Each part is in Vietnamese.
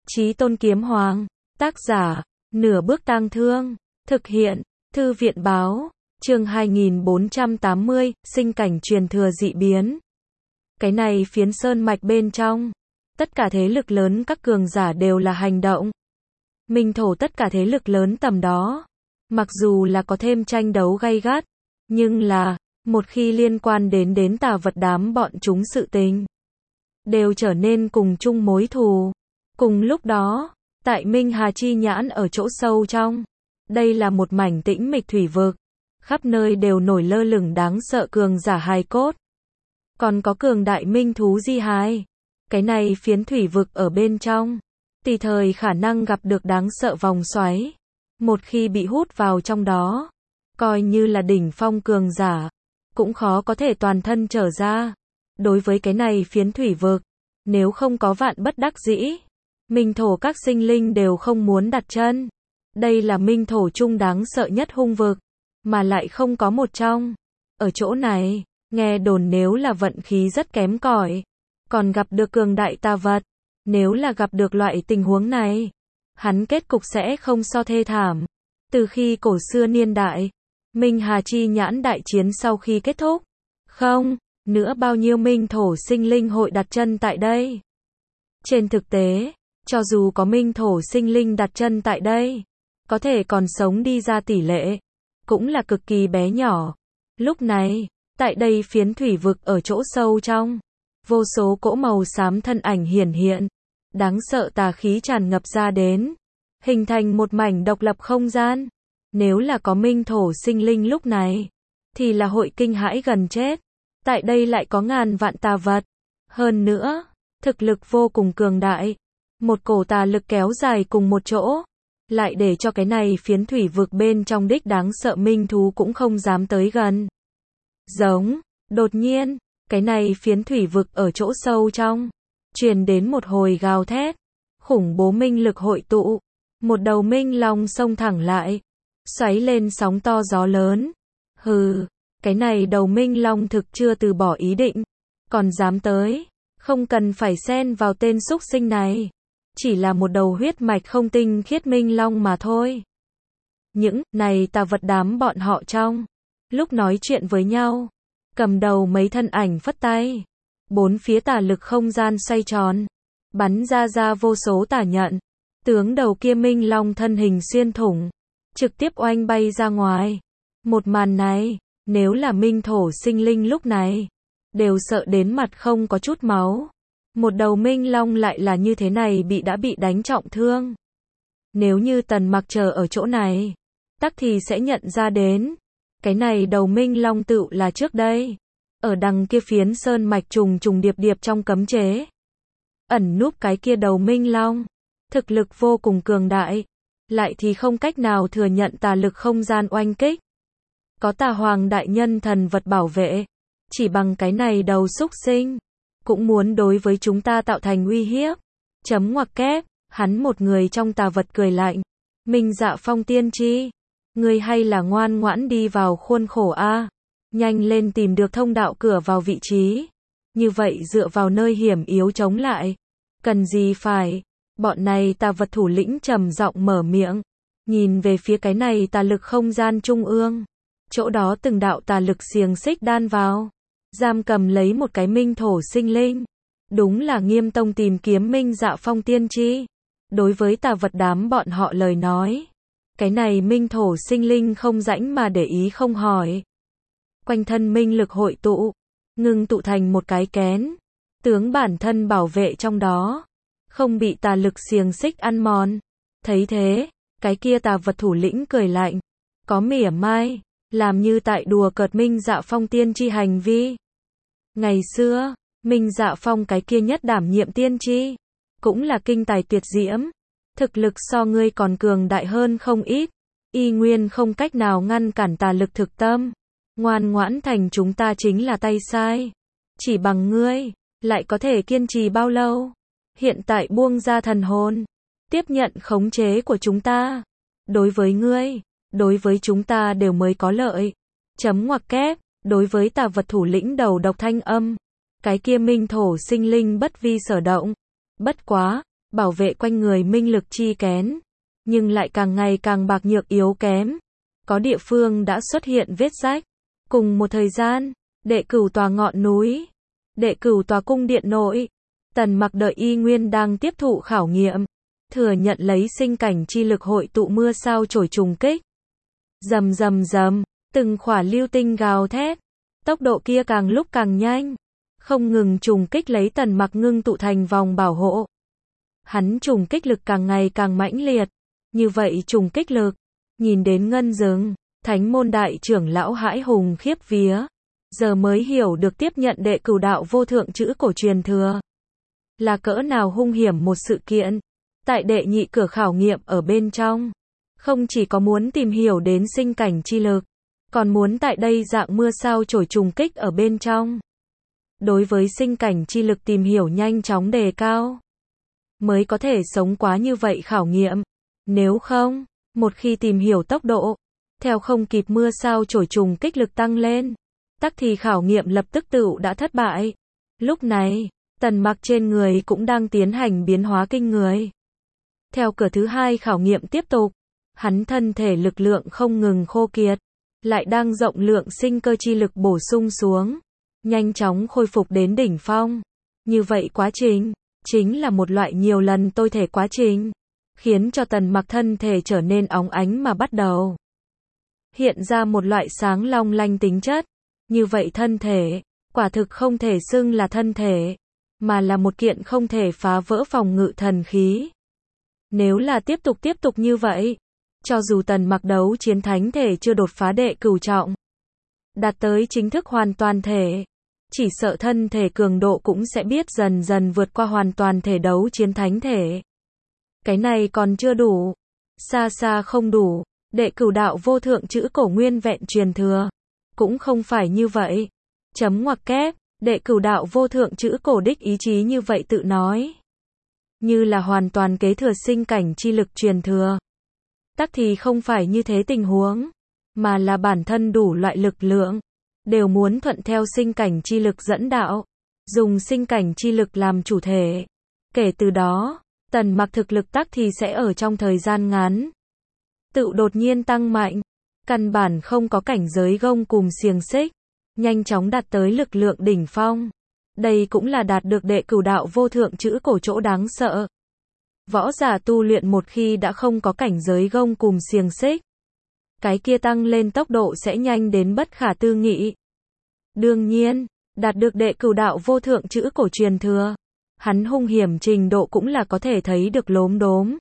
Chí Tôn Kiếm Hoàng. Tác giả, Nửa Bước Tang Thương. Thực hiện, Thư viện báo. Chương 2480, sinh cảnh truyền thừa dị biến. Cái này phiến sơn mạch bên trong, tất cả thế lực lớn các cường giả đều là hành động. Minh thổ tất cả thế lực lớn tầm đó, mặc dù là có thêm tranh đấu gay gắt, nhưng là, một khi liên quan đến tà vật đám bọn chúng sự tình, đều trở nên cùng chung mối thù. Cùng lúc đó, tại Minh Hà Chi Nhãn ở chỗ sâu trong, đây là một mảnh tĩnh mịch thủy vực, khắp nơi đều nổi lơ lửng đáng sợ cường giả hài cốt. Còn có cường đại minh thú di hài. Cái này phiến thủy vực ở bên trong, tùy thời khả năng gặp được đáng sợ vòng xoáy. Một khi bị hút vào trong đó, coi như là đỉnh phong cường giả, cũng khó có thể toàn thân trở ra. Đối với cái này phiến thủy vực, nếu không có vạn bất đắc dĩ, minh thổ các sinh linh đều không muốn đặt chân. Đây là minh thổ chung đáng sợ nhất hung vực, mà lại không có một trong. Ở chỗ này, nghe đồn nếu là vận khí rất kém cỏi, còn gặp được cường đại tà vật, nếu là gặp được loại tình huống này, hắn kết cục sẽ không so thê thảm. Từ khi cổ xưa niên đại, Minh Hà Chi Nhãn đại chiến sau khi kết thúc, không nữa bao nhiêu minh thổ sinh linh hội đặt chân tại đây. Trên thực tế, cho dù có minh thổ sinh linh đặt chân tại đây, có thể còn sống đi ra tỷ lệ, cũng là cực kỳ bé nhỏ. Lúc này, tại đây phiến thủy vực ở chỗ sâu trong, vô số cỗ màu xám thân ảnh hiển hiện, đáng sợ tà khí tràn ngập ra đến, hình thành một mảnh độc lập không gian. Nếu là có minh thổ sinh linh lúc này, thì là hội kinh hãi gần chết. Tại đây lại có ngàn vạn tà vật, hơn nữa, thực lực vô cùng cường đại, một cổ tà lực kéo dài cùng một chỗ, lại để cho cái này phiến thủy vực bên trong đích đáng sợ minh thú cũng không dám tới gần. Giống, đột nhiên, cái này phiến thủy vực ở chỗ sâu trong, truyền đến một hồi gào thét, khủng bố minh lực hội tụ, một đầu minh long xông thẳng lại, xoáy lên sóng to gió lớn. Hừ, cái này đầu minh long thực chưa từ bỏ ý định, còn dám tới, không cần phải xen vào tên súc sinh này, chỉ là một đầu huyết mạch không tinh khiết minh long mà thôi. Những này tà vật đám bọn họ trong lúc nói chuyện với nhau, cầm đầu mấy thân ảnh phất tay, bốn phía tà lực không gian xoay tròn, bắn ra vô số tà nhận, tướng đầu kia minh long thân hình xuyên thủng, trực tiếp oanh bay ra ngoài. Một màn này, nếu là minh thổ sinh linh lúc này, đều sợ đến mặt không có chút máu. Một đầu minh long lại là như thế này đã bị đánh trọng thương. Nếu như Tần Mặc chờ ở chỗ này, tắc thì sẽ nhận ra đến, cái này đầu minh long tựu là trước đây, ở đằng kia phiến sơn mạch trùng điệp trong cấm chế, ẩn núp cái kia đầu minh long, thực lực vô cùng cường đại, lại thì không cách nào thừa nhận tà lực không gian oanh kích. Có tà hoàng đại nhân thần vật bảo vệ, chỉ bằng cái này đầu súc sinh, cũng muốn đối với chúng ta tạo thành uy hiếp. Chấm ngoặc kép, hắn một người trong tà vật cười lạnh. Minh Dạ Phong tiên tri, ngươi hay là ngoan ngoãn đi vào khuôn khổ a, nhanh lên tìm được thông đạo cửa vào vị trí. Như vậy dựa vào nơi hiểm yếu chống lại, cần gì phải. Bọn này tà vật thủ lĩnh trầm giọng mở miệng, nhìn về phía cái này tà lực không gian trung ương. Chỗ đó từng đạo tà lực xiềng xích đan vào, giam cầm lấy một cái minh thổ sinh linh. Đúng là Nghiêm Tông tìm kiếm Minh Dạ Phong tiên tri. Đối với tà vật đám bọn họ lời nói, cái này minh thổ sinh linh không rãnh mà để ý không hỏi. Quanh thân minh lực hội tụ, ngưng tụ thành một cái kén, tướng bản thân bảo vệ trong đó, không bị tà lực xiềng xích ăn mòn. Thấy thế, cái kia tà vật thủ lĩnh cười lạnh, có mỉa mai, làm như tại đùa cợt Minh Dạ Phong tiên tri hành vi. Ngày xưa, Minh Dạ Phong cái kia nhất đảm nhiệm tiên tri, cũng là kinh tài tuyệt diễm, thực lực so ngươi còn cường đại hơn không ít, y nguyên không cách nào ngăn cản tà lực thực tâm. Ngoan ngoãn thành chúng ta chính là tay sai. Chỉ bằng ngươi, lại có thể kiên trì bao lâu? Hiện tại buông ra thần hồn, tiếp nhận khống chế của chúng ta. Đối với ngươi, đối với chúng ta đều mới có lợi. Chấm ngoặc kép, đối với tà vật thủ lĩnh đầu độc thanh âm, cái kia minh thổ sinh linh bất vi sở động. Bất quá, bảo vệ quanh người minh lực chi kén, nhưng lại càng ngày càng bạc nhược yếu kém. Có địa phương đã xuất hiện vết rách. Cùng một thời gian, Đệ Cửu tòa ngọn núi, Đệ Cửu tòa cung điện nội, Tần Mặc đợi y nguyên đang tiếp thụ khảo nghiệm, thừa nhận lấy sinh cảnh chi lực hội tụ mưa sao chổi trùng kích. Rầm rầm rầm, từng khỏa lưu tinh gào thét, tốc độ kia càng lúc càng nhanh, không ngừng trùng kích lấy Tần Mặc ngưng tụ thành vòng bảo hộ. Hắn trùng kích lực càng ngày càng mãnh liệt, như vậy trùng kích lực, nhìn đến Ngân Dừng, Thánh môn đại trưởng lão hãi hùng khiếp vía, giờ mới hiểu được tiếp nhận Đệ Cửu đạo vô thượng chữ cổ truyền thừa là cỡ nào hung hiểm một sự kiện. Tại đệ nhị cửa khảo nghiệm ở bên trong, không chỉ có muốn tìm hiểu đến sinh cảnh chi lực, còn muốn tại đây dạng mưa sao chổi trùng kích ở bên trong. Đối với sinh cảnh chi lực tìm hiểu nhanh chóng đề cao, mới có thể sống quá như vậy khảo nghiệm. Nếu không, một khi tìm hiểu tốc độ, theo không kịp mưa sao chổi trùng kích lực tăng lên, tắc thì khảo nghiệm lập tức tựu đã thất bại. Lúc này, Tần Mặc trên người cũng đang tiến hành biến hóa kinh người. Theo cửa thứ hai khảo nghiệm tiếp tục, hắn thân thể lực lượng không ngừng khô kiệt, lại đang rộng lượng sinh cơ chi lực bổ sung xuống, nhanh chóng khôi phục đến đỉnh phong. Như vậy quá trình, chính là một loại nhiều lần tôi thể quá trình, khiến cho Tần Mặc thân thể trở nên óng ánh mà bắt đầu hiện ra một loại sáng long lanh tính chất. Như vậy thân thể, quả thực không thể xưng là thân thể, mà là một kiện không thể phá vỡ phòng ngự thần khí. Nếu là tiếp tục như vậy, cho dù Tần Mặc đấu chiến thánh thể chưa đột phá Đệ Cửu trọng, đạt tới chính thức hoàn toàn thể, chỉ sợ thân thể cường độ cũng sẽ biết dần dần vượt qua hoàn toàn thể đấu chiến thánh thể. Cái này còn chưa đủ, xa xa không đủ. Đệ Cửu đạo vô thượng chữ cổ nguyên vẹn truyền thừa, cũng không phải như vậy. Chấm ngoặc kép, Đệ Cửu đạo vô thượng chữ cổ đích ý chí như vậy tự nói, như là hoàn toàn kế thừa sinh cảnh chi lực truyền thừa. Tắc thì không phải như thế tình huống, mà là bản thân đủ loại lực lượng, đều muốn thuận theo sinh cảnh chi lực dẫn đạo, dùng sinh cảnh chi lực làm chủ thể. Kể từ đó, Tần Mặc thực lực tắc thì sẽ ở trong thời gian ngắn tự đột nhiên tăng mạnh, căn bản không có cảnh giới gông cùm xiềng xích, nhanh chóng đạt tới lực lượng đỉnh phong. Đây cũng là đạt được Đệ Cửu đạo vô thượng chữ cổ chỗ đáng sợ. Võ giả tu luyện một khi đã không có cảnh giới gông cùm xiềng xích, cái kia tăng lên tốc độ sẽ nhanh đến bất khả tư nghị. Đương nhiên, đạt được Đệ Cửu đạo vô thượng chữ cổ truyền thừa, hắn hung hiểm trình độ cũng là có thể thấy được lốm đốm.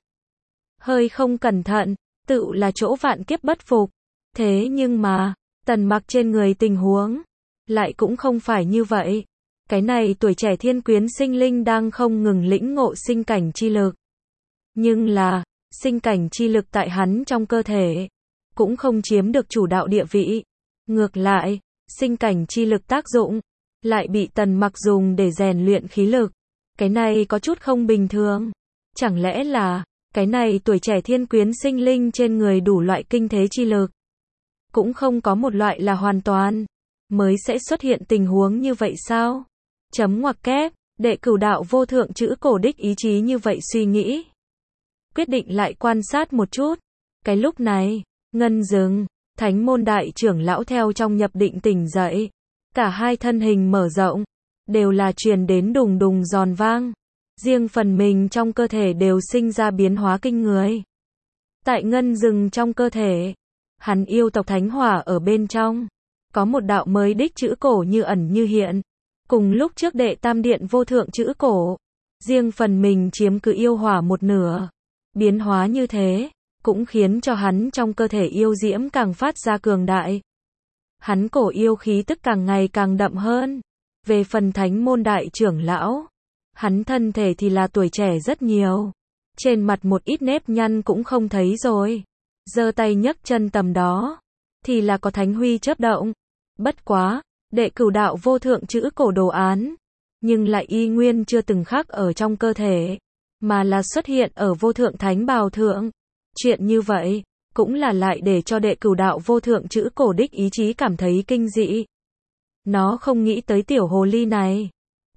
Hơi không cẩn thận, tựu là chỗ vạn kiếp bất phục. Thế nhưng mà, Tần Mặc trên người tình huống lại cũng không phải như vậy. Cái này tuổi trẻ thiên quyến sinh linh đang không ngừng lĩnh ngộ sinh cảnh chi lực. Nhưng là, sinh cảnh chi lực tại hắn trong cơ thể cũng không chiếm được chủ đạo địa vị. Ngược lại, sinh cảnh chi lực tác dụng lại bị Tần Mặc dùng để rèn luyện khí lực. Cái này có chút không bình thường. Chẳng lẽ là cái này tuổi trẻ thiên quyến sinh linh trên người đủ loại kinh thế chi lực, cũng không có một loại là hoàn toàn, mới sẽ xuất hiện tình huống như vậy sao? Chấm ngoặc kép, Đệ Cửu đạo vô thượng chữ cổ đích ý chí như vậy suy nghĩ. Quyết định lại quan sát một chút. Cái lúc này, Ngân Dừng, Thánh môn đại trưởng lão theo trong nhập định tỉnh dậy. Cả hai thân hình mở rộng, đều là truyền đến đùng đùng giòn vang. Riêng phần mình trong cơ thể đều sinh ra biến hóa kinh người. Tại Ngân Dừng trong cơ thể, hắn yêu tộc thánh hỏa ở bên trong, có một đạo mới đích chữ cổ như ẩn như hiện. Cùng lúc trước Đệ Tam điện vô thượng chữ cổ, riêng phần mình chiếm cứ yêu hỏa một nửa. Biến hóa như thế, cũng khiến cho hắn trong cơ thể yêu diễm càng phát ra cường đại. Hắn cổ yêu khí tức càng ngày càng đậm hơn. Về phần Thánh môn đại trưởng lão, hắn thân thể thì là tuổi trẻ rất nhiều. Trên mặt một ít nếp nhăn cũng không thấy rồi. Giơ tay nhấc chân tầm đó, thì là có thánh huy chớp động. Bất quá, Đệ Cửu đạo vô thượng chữ cổ đồ án, nhưng lại y nguyên chưa từng khắc ở trong cơ thể, mà là xuất hiện ở vô thượng thánh bào thượng. Chuyện như vậy, cũng là lại để cho Đệ Cửu đạo vô thượng chữ cổ đích ý chí cảm thấy kinh dị. Nó không nghĩ tới tiểu hồ ly này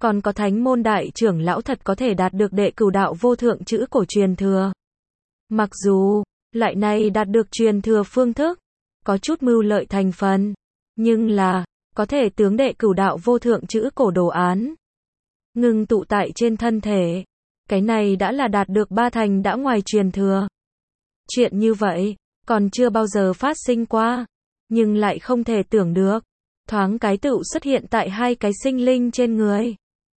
Còn có thánh môn đại trưởng lão thật có thể đạt được đệ cửu đạo vô thượng chữ cổ truyền thừa. Mặc dù, loại này đạt được truyền thừa phương thức, có chút mưu lợi thành phần, nhưng là, có thể tướng đệ cửu đạo vô thượng chữ cổ đồ án ngưng tụ tại trên thân thể. Cái này đã là đạt được 3 thành đã ngoài truyền thừa. Chuyện như vậy, còn chưa bao giờ phát sinh qua, nhưng lại không thể tưởng được. Thoáng cái tựu xuất hiện tại 2 cái sinh linh trên người.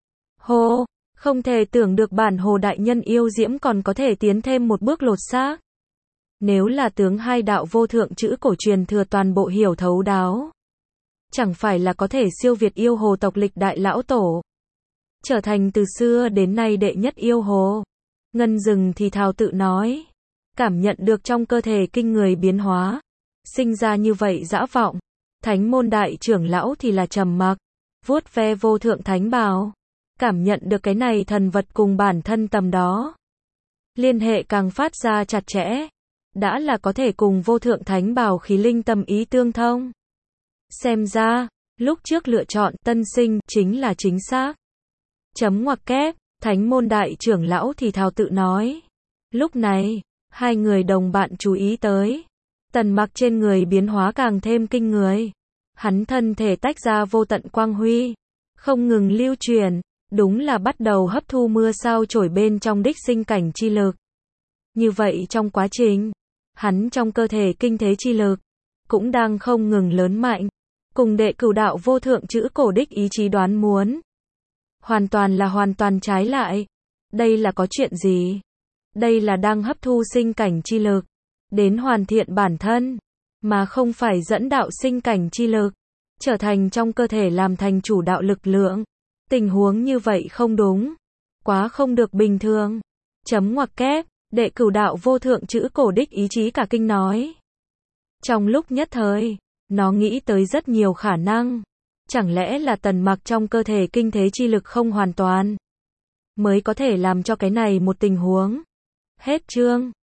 Hồ, không thể tưởng được bản Hồ đại nhân yêu diễm còn có thể tiến thêm một bước lột xác. Nếu là tướng 2 đạo vô thượng chữ cổ truyền thừa toàn bộ hiểu thấu đáo, chẳng phải là có thể siêu việt yêu hồ tộc lịch đại lão tổ, trở thành từ xưa đến nay đệ nhất yêu hồ. Ngân Dừng thì thào tự nói, cảm nhận được trong cơ thể kinh người biến hóa, sinh ra như vậy dã vọng. Thánh môn đại trưởng lão thì là trầm mặc, vuốt ve vô thượng thánh bào, cảm nhận được cái này thần vật cùng bản thân tầm đó. Liên hệ càng phát ra chặt chẽ, đã là có thể cùng vô thượng thánh bào khí linh tâm ý tương thông. Xem ra, lúc trước lựa chọn tân sinh chính là chính xác. Chấm ngoặc kép, thánh môn đại trưởng lão thì thào tự nói. Lúc này, 2 người đồng bạn chú ý tới. Tần Mặc trên người biến hóa càng thêm kinh người. Hắn thân thể tách ra vô tận quang huy, không ngừng lưu truyền, đúng là bắt đầu hấp thu mưa sao trổi bên trong đích sinh cảnh chi lực. Như vậy trong quá trình, hắn trong cơ thể kinh thế chi lực, cũng đang không ngừng lớn mạnh, cùng đệ cửu đạo vô thượng chữ cổ đích ý chí đoán muốn. Hoàn toàn trái lại. Đây là có chuyện gì? Đây là đang hấp thu sinh cảnh chi lực, đến hoàn thiện bản thân, mà không phải dẫn đạo sinh cảnh chi lực, trở thành trong cơ thể làm thành chủ đạo lực lượng. Tình huống như vậy không đúng, quá không được bình thường. Chấm ngoặc kép, đệ cửu đạo vô thượng chữ cổ đích ý chí cả kinh nói. Trong lúc nhất thời, nó nghĩ tới rất nhiều khả năng. Chẳng lẽ là Tần Mặc trong cơ thể kinh thế chi lực không hoàn toàn, mới có thể làm cho cái này một tình huống. Hết chương.